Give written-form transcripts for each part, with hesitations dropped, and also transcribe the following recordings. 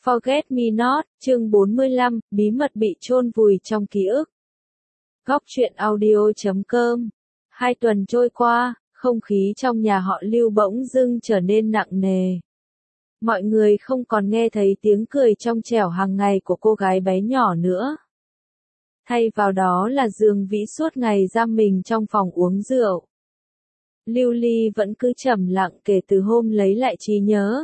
Forget Me Not, chương 45, bí mật bị chôn vùi trong ký ức. Góc truyện audio.com. 2 tuần trôi qua, không khí trong nhà họ Lưu bỗng dưng trở nên nặng nề. Mọi người không còn nghe thấy tiếng cười trong trẻo hàng ngày của cô gái bé nhỏ nữa. Thay vào đó là Dương Vĩ suốt ngày giam mình trong phòng uống rượu. Lưu Ly vẫn cứ trầm lặng kể từ hôm lấy lại trí nhớ.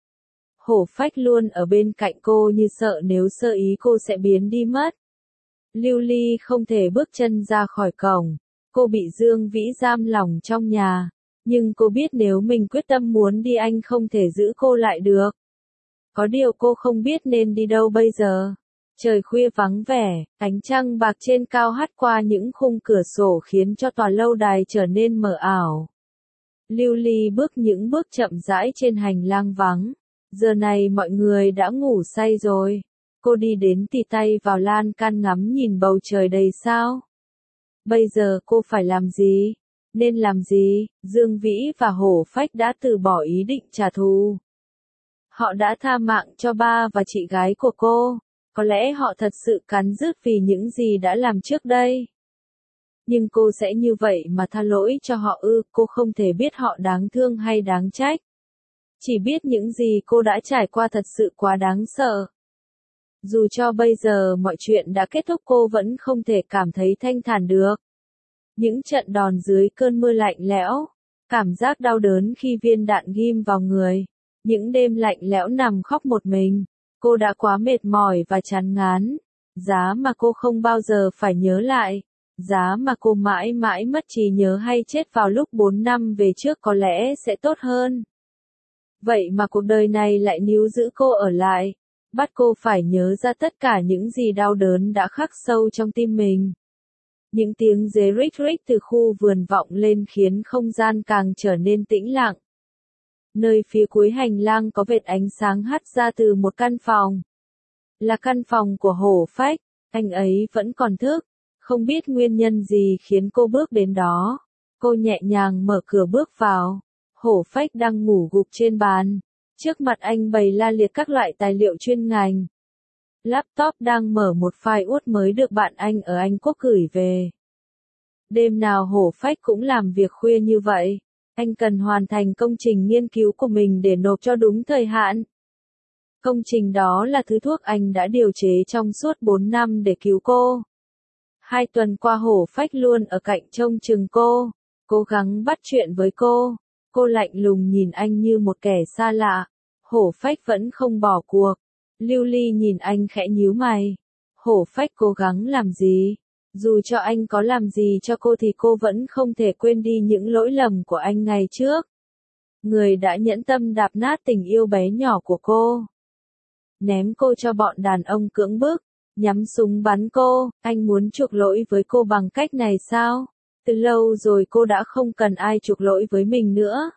Hổ Phách luôn ở bên cạnh cô như sợ nếu sơ ý cô sẽ biến đi mất. Lưu Ly không thể bước chân ra khỏi cổng. Cô bị Dương Vĩ giam lỏng trong nhà. Nhưng cô biết nếu mình quyết tâm muốn đi anh không thể giữ cô lại được. Có điều cô không biết nên đi đâu bây giờ. Trời khuya vắng vẻ, ánh trăng bạc trên cao hắt qua những khung cửa sổ khiến cho tòa lâu đài trở nên mờ ảo. Lưu Ly bước những bước chậm rãi trên hành lang vắng. Giờ này mọi người đã ngủ say rồi. Cô đi đến tì tay vào lan can ngắm nhìn bầu trời đầy sao. Bây giờ cô phải làm gì? Nên làm gì? Dương Vĩ và Hổ Phách đã từ bỏ ý định trả thù. Họ đã tha mạng cho ba và chị gái của cô. Có lẽ họ thật sự cắn rứt vì những gì đã làm trước đây. Nhưng cô sẽ như vậy mà tha lỗi cho họ ư? Cô không thể biết họ đáng thương hay đáng trách. Chỉ biết những gì cô đã trải qua thật sự quá đáng sợ. Dù cho bây giờ mọi chuyện đã kết thúc cô vẫn không thể cảm thấy thanh thản được. Những trận đòn dưới cơn mưa lạnh lẽo, cảm giác đau đớn khi viên đạn ghim vào người, những đêm lạnh lẽo nằm khóc một mình, cô đã quá mệt mỏi và chán ngán. Giá mà cô không bao giờ phải nhớ lại, giá mà cô mãi mãi mất trí nhớ hay chết vào lúc 4 năm về trước có lẽ sẽ tốt hơn. Vậy mà cuộc đời này lại níu giữ cô ở lại, bắt cô phải nhớ ra tất cả những gì đau đớn đã khắc sâu trong tim mình. Những tiếng dế rích rích từ khu vườn vọng lên khiến không gian càng trở nên tĩnh lặng. Nơi phía cuối hành lang có vệt ánh sáng hắt ra từ một căn phòng. Là căn phòng của Hổ Phách, anh ấy vẫn còn thức, không biết nguyên nhân gì khiến cô bước đến đó. Cô nhẹ nhàng mở cửa bước vào. Hổ Phách đang ngủ gục trên bàn. Trước mặt anh bày la liệt các loại tài liệu chuyên ngành. Laptop đang mở một file Word mới được bạn anh ở Anh Quốc gửi về. Đêm nào Hổ Phách cũng làm việc khuya như vậy. Anh cần hoàn thành công trình nghiên cứu của mình để nộp cho đúng thời hạn. Công trình đó là thứ thuốc anh đã điều chế trong suốt 4 năm để cứu cô. 2 tuần qua Hổ Phách luôn ở cạnh trông chừng cô, cố gắng bắt chuyện với cô. Cô lạnh lùng nhìn anh như một kẻ xa lạ. Hổ Phách vẫn không bỏ cuộc. Lưu Ly nhìn anh khẽ nhíu mày. Hổ Phách cố gắng làm gì? Dù cho anh có làm gì cho cô thì cô vẫn không thể quên đi những lỗi lầm của anh ngày trước. Người đã nhẫn tâm đạp nát tình yêu bé nhỏ của cô. Ném cô cho bọn đàn ông cưỡng bức, nhắm súng bắn cô. Anh muốn chuộc lỗi với cô bằng cách này sao? Từ lâu rồi cô đã không cần ai chuộc lỗi với mình nữa.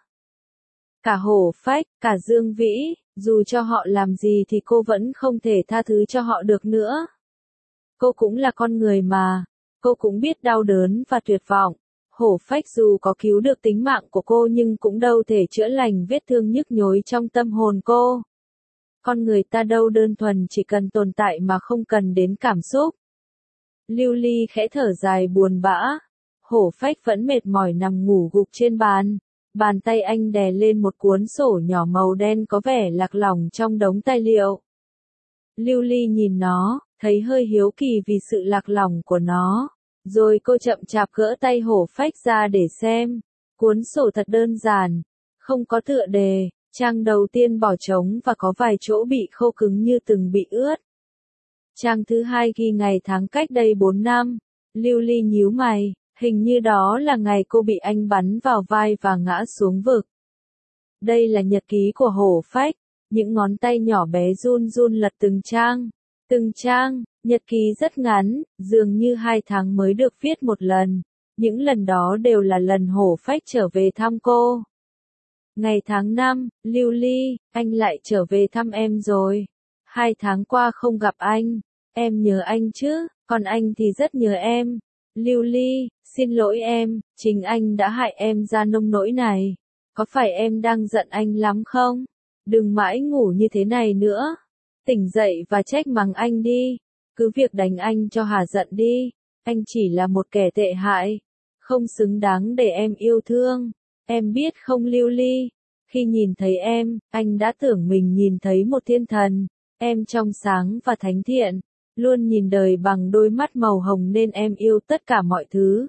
Cả Hổ Phách, cả Dương Vĩ, dù cho họ làm gì thì cô vẫn không thể tha thứ cho họ được nữa. Cô cũng là con người mà, cô cũng biết đau đớn và tuyệt vọng. Hổ Phách dù có cứu được tính mạng của cô nhưng cũng đâu thể chữa lành vết thương nhức nhối trong tâm hồn cô. Con người ta đâu đơn thuần chỉ cần tồn tại mà không cần đến cảm xúc. Lưu Ly khẽ thở dài buồn bã. Hổ Phách vẫn mệt mỏi nằm ngủ gục trên bàn. Bàn tay anh đè lên một cuốn sổ nhỏ màu đen có vẻ lạc lõng trong đống tài liệu. Lưu Ly nhìn nó, thấy hơi hiếu kỳ vì sự lạc lõng của nó. Rồi cô chậm chạp gỡ tay Hổ Phách ra để xem. Cuốn sổ thật đơn giản, không có tựa đề, trang đầu tiên bỏ trống và có vài chỗ bị khô cứng như từng bị ướt. Trang thứ hai ghi ngày tháng cách đây 4 năm. Lưu Ly nhíu mày. Hình như đó là ngày cô bị anh bắn vào vai và ngã xuống vực. Đây là nhật ký của Hổ Phách. Những ngón tay nhỏ bé run run lật từng trang. Từng trang, nhật ký rất ngắn, dường như 2 tháng mới được viết một lần. Những lần đó đều là lần Hổ Phách trở về thăm cô. Ngày tháng 5, Lưu Ly, anh lại trở về thăm em rồi. 2 tháng qua không gặp anh. Em nhớ anh chứ, còn anh thì rất nhớ em. Lưu Ly, xin lỗi em, chính anh đã hại em ra nông nỗi này. Có phải em đang giận anh lắm không? Đừng mãi ngủ như thế này nữa. Tỉnh dậy và trách mắng anh đi. Cứ việc đánh anh cho hả giận đi. Anh chỉ là một kẻ tệ hại. Không xứng đáng để em yêu thương. Em biết không Lưu Ly? Khi nhìn thấy em, anh đã tưởng mình nhìn thấy một thiên thần. Em trong sáng và thánh thiện. Luôn nhìn đời bằng đôi mắt màu hồng nên em yêu tất cả mọi thứ.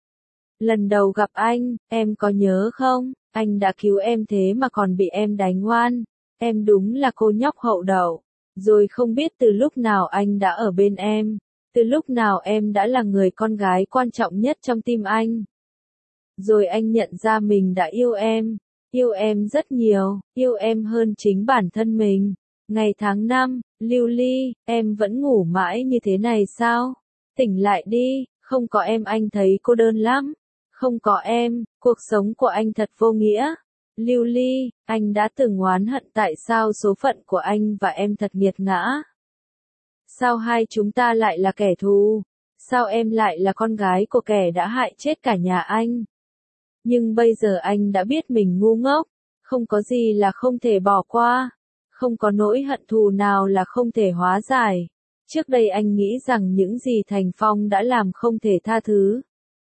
Lần đầu gặp anh, em có nhớ không? Anh đã cứu em thế mà còn bị em đánh oan. Em đúng là cô nhóc hậu đậu. Rồi không biết từ lúc nào anh đã ở bên em. Từ lúc nào em đã là người con gái quan trọng nhất trong tim anh. Rồi anh nhận ra mình đã yêu em rất nhiều, yêu em hơn chính bản thân mình. Ngày tháng năm, Lưu Ly, em vẫn ngủ mãi như thế này sao? Tỉnh lại đi, không có em anh thấy cô đơn lắm. Không có em, cuộc sống của anh thật vô nghĩa. Lưu Ly, anh đã từng oán hận tại sao số phận của anh và em thật nghiệt ngã. Sao hai chúng ta lại là kẻ thù? Sao em lại là con gái của kẻ đã hại chết cả nhà anh? Nhưng bây giờ anh đã biết mình ngu ngốc, không có gì là không thể bỏ qua, không có nỗi hận thù nào là không thể hóa giải. Trước đây anh nghĩ rằng những gì Thành Phong đã làm không thể tha thứ.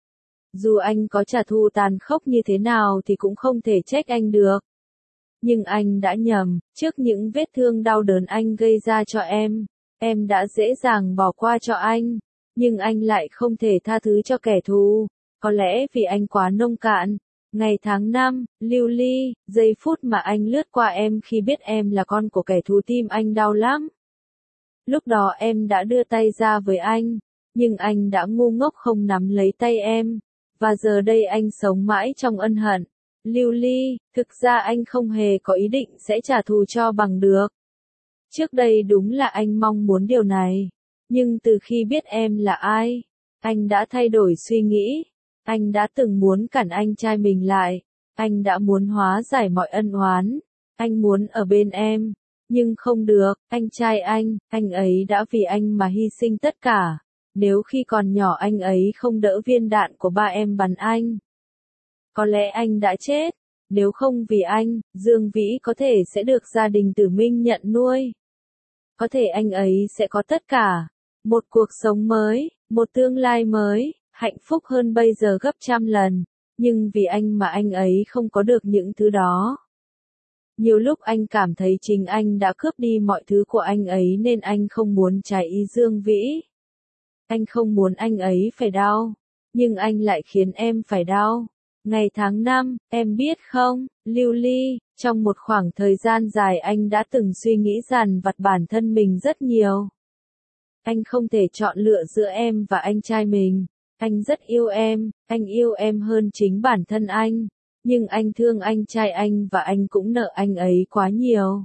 Dù anh có trả thù tàn khốc như thế nào thì cũng không thể trách anh được. Nhưng anh đã nhầm, trước những vết thương đau đớn anh gây ra cho em đã dễ dàng bỏ qua cho anh, nhưng anh lại không thể tha thứ cho kẻ thù. Có lẽ vì anh quá nông cạn. Ngày tháng năm, Lưu Ly, giây phút mà anh lướt qua em khi biết em là con của kẻ thù tim anh đau lắm. Lúc đó em đã đưa tay ra với anh, nhưng anh đã ngu ngốc không nắm lấy tay em. Và giờ đây anh sống mãi trong ân hận. Lưu Ly, thực ra anh không hề có ý định sẽ trả thù cho bằng được. Trước đây đúng là anh mong muốn điều này. Nhưng từ khi biết em là ai, anh đã thay đổi suy nghĩ. Anh đã từng muốn cản anh trai mình lại. Anh đã muốn hóa giải mọi ân oán. Anh muốn ở bên em. Nhưng không được, anh trai anh ấy đã vì anh mà hy sinh tất cả. Nếu khi còn nhỏ anh ấy không đỡ viên đạn của ba em bắn anh, có lẽ anh đã chết. Nếu không vì anh, Dương Vĩ có thể sẽ được gia đình Tử Minh nhận nuôi. Có thể anh ấy sẽ có tất cả. Một cuộc sống mới, một tương lai mới, hạnh phúc hơn bây giờ gấp trăm lần. Nhưng vì anh mà anh ấy không có được những thứ đó. Nhiều lúc anh cảm thấy chính anh đã cướp đi mọi thứ của anh ấy nên anh không muốn trái ý Dương Vĩ. Anh không muốn anh ấy phải đau. Nhưng anh lại khiến em phải đau. Ngày tháng năm, em biết không, Lưu Ly, trong một khoảng thời gian dài anh đã từng suy nghĩ dằn vặt bản thân mình rất nhiều. Anh không thể chọn lựa giữa em và anh trai mình. Anh rất yêu em, anh yêu em hơn chính bản thân anh. Nhưng anh thương anh trai anh và anh cũng nợ anh ấy quá nhiều.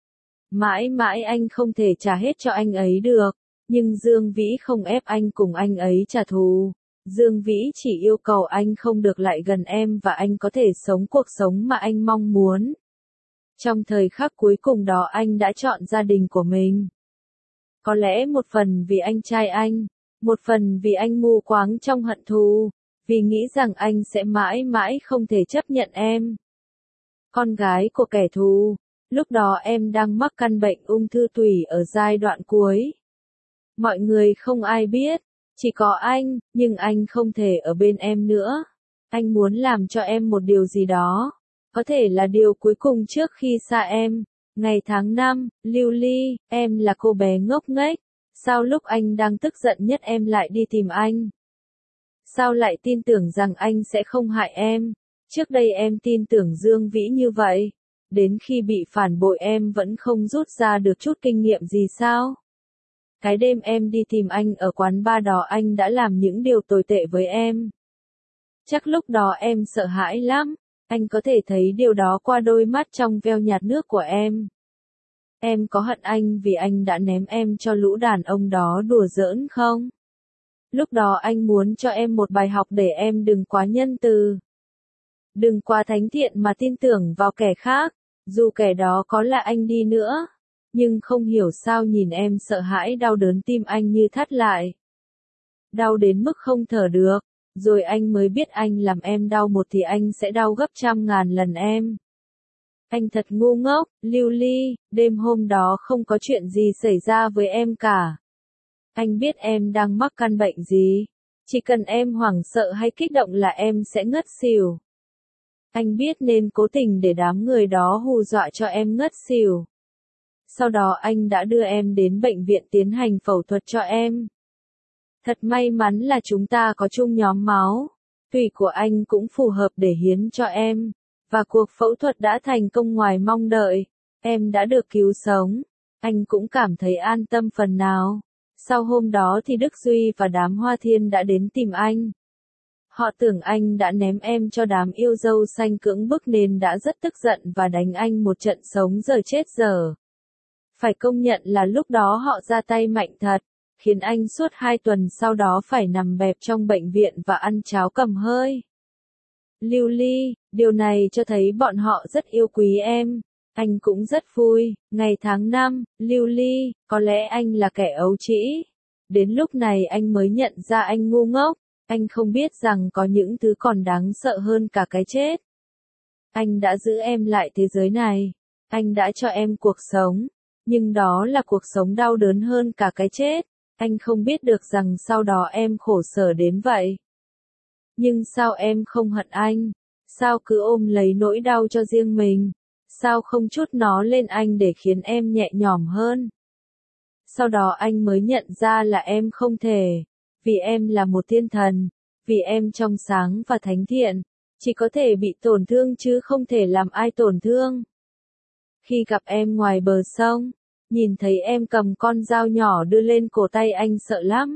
Mãi mãi anh không thể trả hết cho anh ấy được. Nhưng Dương Vĩ không ép anh cùng anh ấy trả thù. Dương Vĩ chỉ yêu cầu anh không được lại gần em và anh có thể sống cuộc sống mà anh mong muốn. Trong thời khắc cuối cùng đó anh đã chọn gia đình của mình. Có lẽ một phần vì anh trai anh, một phần vì anh mù quáng trong hận thù, vì nghĩ rằng anh sẽ mãi mãi không thể chấp nhận em. Con gái của kẻ thù, lúc đó em đang mắc căn bệnh ung thư tủy ở giai đoạn cuối. Mọi người không ai biết, chỉ có anh, nhưng anh không thể ở bên em nữa. Anh muốn làm cho em một điều gì đó, có thể là điều cuối cùng trước khi xa em. Ngày tháng năm, Lưu Ly, em là cô bé ngốc nghếch. Sao lúc anh đang tức giận nhất em lại đi tìm anh? Sao lại tin tưởng rằng anh sẽ không hại em? Trước đây em tin tưởng Dương Vĩ như vậy. Đến khi bị phản bội em vẫn không rút ra được chút kinh nghiệm gì sao? Cái đêm em đi tìm anh ở quán bar đó anh đã làm những điều tồi tệ với em. Chắc lúc đó em sợ hãi lắm. Anh có thể thấy điều đó qua đôi mắt trong veo nhạt nước của em. Em có hận anh vì anh đã ném em cho lũ đàn ông đó đùa giỡn không? Lúc đó anh muốn cho em một bài học để em đừng quá nhân từ. Đừng quá thánh thiện mà tin tưởng vào kẻ khác, dù kẻ đó có là anh đi nữa. Nhưng không hiểu sao nhìn em sợ hãi đau đớn tim anh như thắt lại. Đau đến mức không thở được, rồi anh mới biết anh làm em đau một thì anh sẽ đau gấp trăm ngàn lần em. Anh thật ngu ngốc, Lưu Ly, đêm hôm đó không có chuyện gì xảy ra với em cả. Anh biết em đang mắc căn bệnh gì. Chỉ cần em hoảng sợ hay kích động là em sẽ ngất xỉu. Anh biết nên cố tình để đám người đó hù dọa cho em ngất xỉu. Sau đó anh đã đưa em đến bệnh viện tiến hành phẫu thuật cho em. Thật may mắn là chúng ta có chung nhóm máu. Tủy của anh cũng phù hợp để hiến cho em. Và cuộc phẫu thuật đã thành công ngoài mong đợi. Em đã được cứu sống. Anh cũng cảm thấy an tâm phần nào. Sau hôm đó thì Đức Duy và đám Hoa Thiên đã đến tìm anh. Họ tưởng anh đã ném em cho đám yêu dâu xanh cưỡng bức nên đã rất tức giận và đánh anh một trận sống dở chết dở. Phải công nhận là lúc đó họ ra tay mạnh thật, khiến anh suốt 2 tuần sau đó phải nằm bẹp trong bệnh viện và ăn cháo cầm hơi. Lưu Ly, điều này cho thấy bọn họ rất yêu quý em. Anh cũng rất vui. Ngày tháng 5, Lưu Ly, có lẽ anh là kẻ ấu trĩ. Đến lúc này anh mới nhận ra anh ngu ngốc. Anh không biết rằng có những thứ còn đáng sợ hơn cả cái chết. Anh đã giữ em lại thế giới này. Anh đã cho em cuộc sống. Nhưng đó là cuộc sống đau đớn hơn cả cái chết. Anh không biết được rằng sau đó em khổ sở đến vậy. Nhưng sao em không hận anh? Sao cứ ôm lấy nỗi đau cho riêng mình? Sao không trút nó lên anh để khiến em nhẹ nhõm hơn? Sau đó anh mới nhận ra là em không thể. Vì em là một thiên thần. Vì em trong sáng và thánh thiện. Chỉ có thể bị tổn thương chứ không thể làm ai tổn thương. Khi gặp em ngoài bờ sông, nhìn thấy em cầm con dao nhỏ đưa lên cổ tay anh sợ lắm.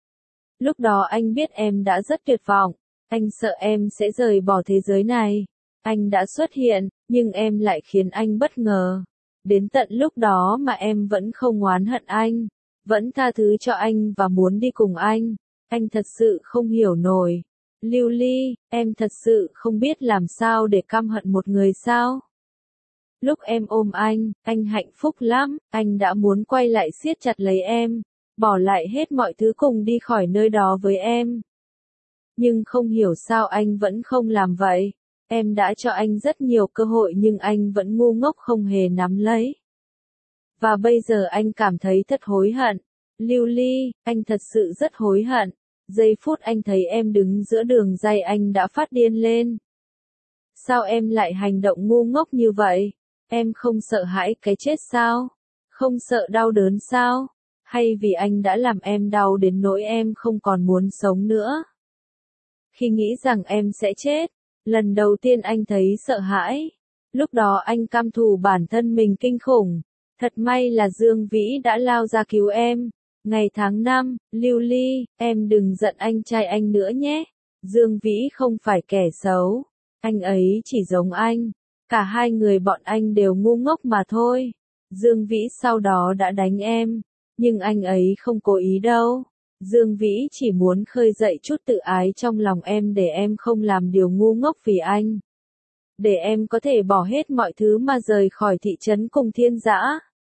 Lúc đó anh biết em đã rất tuyệt vọng. Anh sợ em sẽ rời bỏ thế giới này. Anh đã xuất hiện, nhưng em lại khiến anh bất ngờ. Đến tận lúc đó mà em vẫn không oán hận anh. Vẫn tha thứ cho anh và muốn đi cùng anh. Anh thật sự không hiểu nổi. Lưu Ly, em thật sự không biết làm sao để căm hận một người sao? Lúc em ôm anh hạnh phúc lắm. Anh đã muốn quay lại siết chặt lấy em. Bỏ lại hết mọi thứ cùng đi khỏi nơi đó với em. Nhưng không hiểu sao anh vẫn không làm vậy. Em đã cho anh rất nhiều cơ hội nhưng anh vẫn ngu ngốc không hề nắm lấy. Và bây giờ anh cảm thấy thật hối hận. Lưu Ly, anh thật sự rất hối hận. Giây phút anh thấy em đứng giữa đường ray anh đã phát điên lên. Sao em lại hành động ngu ngốc như vậy? Em không sợ hãi cái chết sao? Không sợ đau đớn sao? Hay vì anh đã làm em đau đến nỗi em không còn muốn sống nữa? Khi nghĩ rằng em sẽ chết, lần đầu tiên anh thấy sợ hãi. Lúc đó anh căm thù bản thân mình kinh khủng. Thật may là Dương Vĩ đã lao ra cứu em. Ngày tháng 5, Lưu Ly, em đừng giận anh trai anh nữa nhé. Dương Vĩ không phải kẻ xấu. Anh ấy chỉ giống anh. Cả hai người bọn anh đều ngu ngốc mà thôi. Dương Vĩ sau đó đã đánh em. Nhưng anh ấy không cố ý đâu. Dương Vĩ chỉ muốn khơi dậy chút tự ái trong lòng em để em không làm điều ngu ngốc vì anh. Để em có thể bỏ hết mọi thứ mà rời khỏi thị trấn cùng Thiên Dã.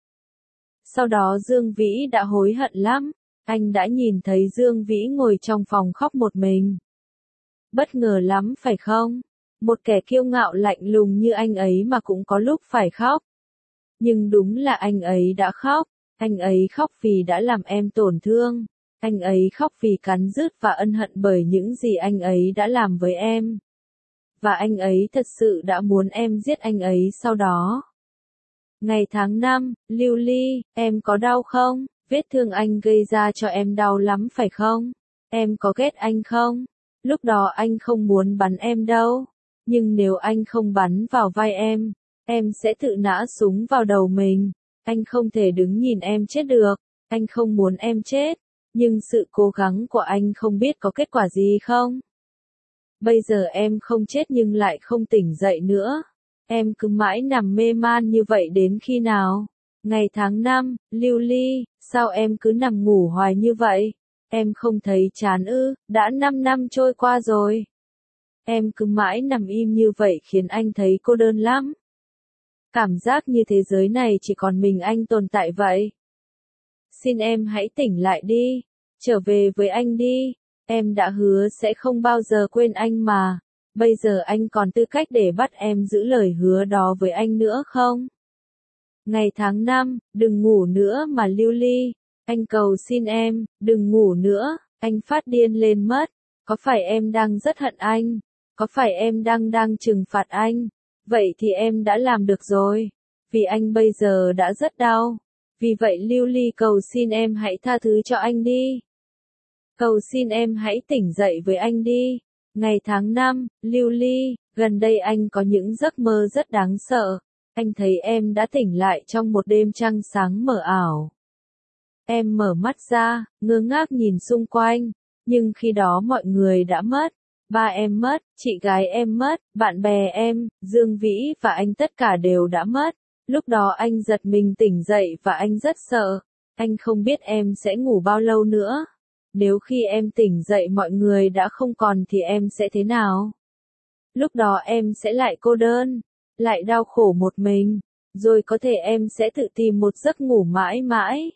Sau đó Dương Vĩ đã hối hận lắm. Anh đã nhìn thấy Dương Vĩ ngồi trong phòng khóc một mình. Bất ngờ lắm phải không? Một kẻ kiêu ngạo lạnh lùng như anh ấy mà cũng có lúc phải khóc. Nhưng đúng là anh ấy đã khóc. Anh ấy khóc vì đã làm em tổn thương. Anh ấy khóc vì cắn rứt và ân hận bởi những gì anh ấy đã làm với em. Và anh ấy thật sự đã muốn em giết anh ấy sau đó. Ngày tháng 5, Lưu Ly, em có đau không? Vết thương anh gây ra cho em đau lắm phải không? Em có ghét anh không? Lúc đó anh không muốn bắn em đâu. Nhưng nếu anh không bắn vào vai em sẽ tự nã súng vào đầu mình. Anh không thể đứng nhìn em chết được. Anh không muốn em chết. Nhưng sự cố gắng của anh không biết có kết quả gì không? Bây giờ em không chết nhưng lại không tỉnh dậy nữa. Em cứ mãi nằm mê man như vậy đến khi nào? Ngày tháng 5, Lưu Ly, sao em cứ nằm ngủ hoài như vậy? Em không thấy chán ư? Đã 5 năm trôi qua rồi. Em cứ mãi nằm im như vậy khiến anh thấy cô đơn lắm. Cảm giác như thế giới này chỉ còn mình anh tồn tại vậy. Xin em hãy tỉnh lại đi. Trở về với anh đi. Em đã hứa sẽ không bao giờ quên anh mà. Bây giờ anh còn tư cách để bắt em giữ lời hứa đó với anh nữa không? Ngày tháng năm, đừng ngủ nữa mà lưu ly. Anh cầu xin em, đừng ngủ nữa, anh phát điên lên mất. Có phải em đang rất hận anh? Có phải em đang trừng phạt anh? Vậy thì em đã làm được rồi. Vì anh bây giờ đã rất đau. Vì vậy lưu ly cầu xin em hãy tha thứ cho anh đi. Cầu xin em hãy tỉnh dậy với anh đi. Ngày tháng năm, lưu ly, gần đây anh có những giấc mơ rất đáng sợ. Anh thấy em đã tỉnh lại trong một đêm trăng sáng mờ ảo. Em mở mắt ra, ngơ ngác nhìn xung quanh, nhưng khi đó mọi người đã mất. Ba em mất, chị gái em mất, bạn bè em, Dương Vĩ và anh tất cả đều đã mất. Lúc đó anh giật mình tỉnh dậy và anh rất sợ. Anh không biết em sẽ ngủ bao lâu nữa. Nếu khi em tỉnh dậy mọi người đã không còn thì em sẽ thế nào? Lúc đó em sẽ lại cô đơn, lại đau khổ một mình, rồi có thể em sẽ tự tìm một giấc ngủ mãi mãi.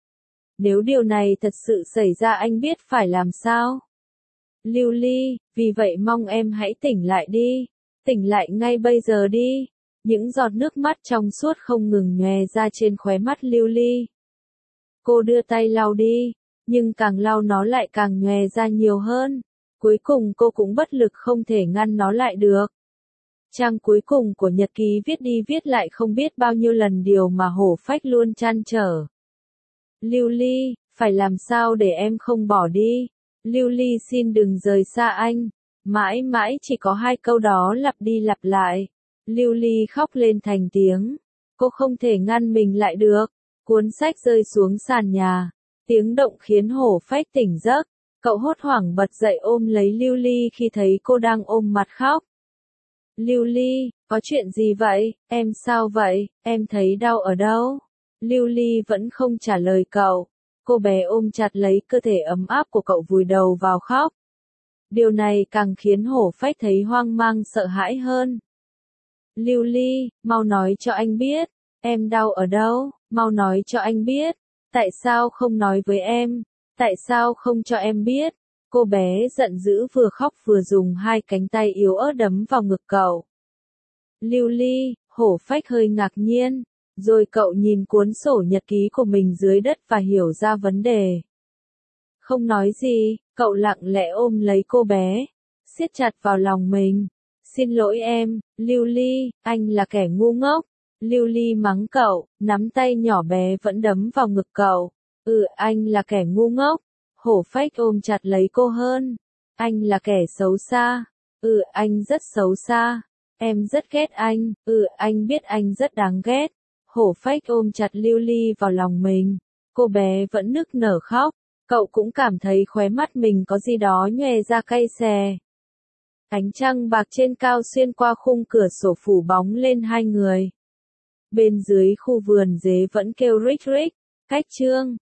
Nếu điều này thật sự xảy ra anh biết phải làm sao? Lưu ly, vì vậy mong em hãy tỉnh lại đi, tỉnh lại ngay bây giờ đi. Những giọt nước mắt trong suốt không ngừng nhòe ra trên khóe mắt lưu ly. Cô đưa tay lau đi, nhưng càng lau nó lại càng nhòe ra nhiều hơn. Cuối cùng cô cũng bất lực không thể ngăn nó lại được. Trang cuối cùng của nhật ký viết đi viết lại không biết bao nhiêu lần điều mà hổ phách luôn trăn trở. Lưu ly, phải làm sao để em không bỏ đi? Lưu ly xin đừng rời xa anh. Mãi mãi chỉ có hai câu đó lặp đi lặp lại. Lưu ly khóc lên thành tiếng. Cô không thể ngăn mình lại được. Cuốn sách rơi xuống sàn nhà. Tiếng động khiến hổ phách tỉnh giấc. Cậu hốt hoảng bật dậy ôm lấy Lưu ly khi thấy cô đang ôm mặt khóc. Lưu ly, có chuyện gì vậy? Em sao vậy? Em thấy đau ở đâu? Lưu ly vẫn không trả lời cậu. Cô bé ôm chặt lấy cơ thể ấm áp của cậu vùi đầu vào khóc. Điều này càng khiến hổ phách thấy hoang mang sợ hãi hơn. Lưu ly, mau nói cho anh biết. Em đau ở đâu? Mau nói cho anh biết. Tại sao không nói với em? Tại sao không cho em biết? Cô bé giận dữ vừa khóc vừa dùng hai cánh tay yếu ớt đấm vào ngực cậu. Lưu ly, hổ phách hơi ngạc nhiên, rồi cậu nhìn cuốn sổ nhật ký của mình dưới đất và hiểu ra vấn đề. Không nói gì, cậu lặng lẽ ôm lấy cô bé, siết chặt vào lòng mình. Xin lỗi em, Lưu ly, anh là kẻ ngu ngốc. Lưu ly mắng cậu, nắm tay nhỏ bé vẫn đấm vào ngực cậu. Anh là kẻ ngu ngốc. Hổ phách ôm chặt lấy cô hơn. Anh là kẻ xấu xa. Anh rất xấu xa. Em rất ghét anh. Anh biết anh rất đáng ghét. Hổ phách ôm chặt Lưu ly vào lòng mình. Cô bé vẫn nức nở khóc. Cậu cũng cảm thấy khóe mắt mình có gì đó nhòe ra cay xè. Ánh trăng bạc trên cao xuyên qua khung cửa sổ phủ bóng lên hai người. Bên dưới khu vườn dế vẫn kêu rích rích. Cách chương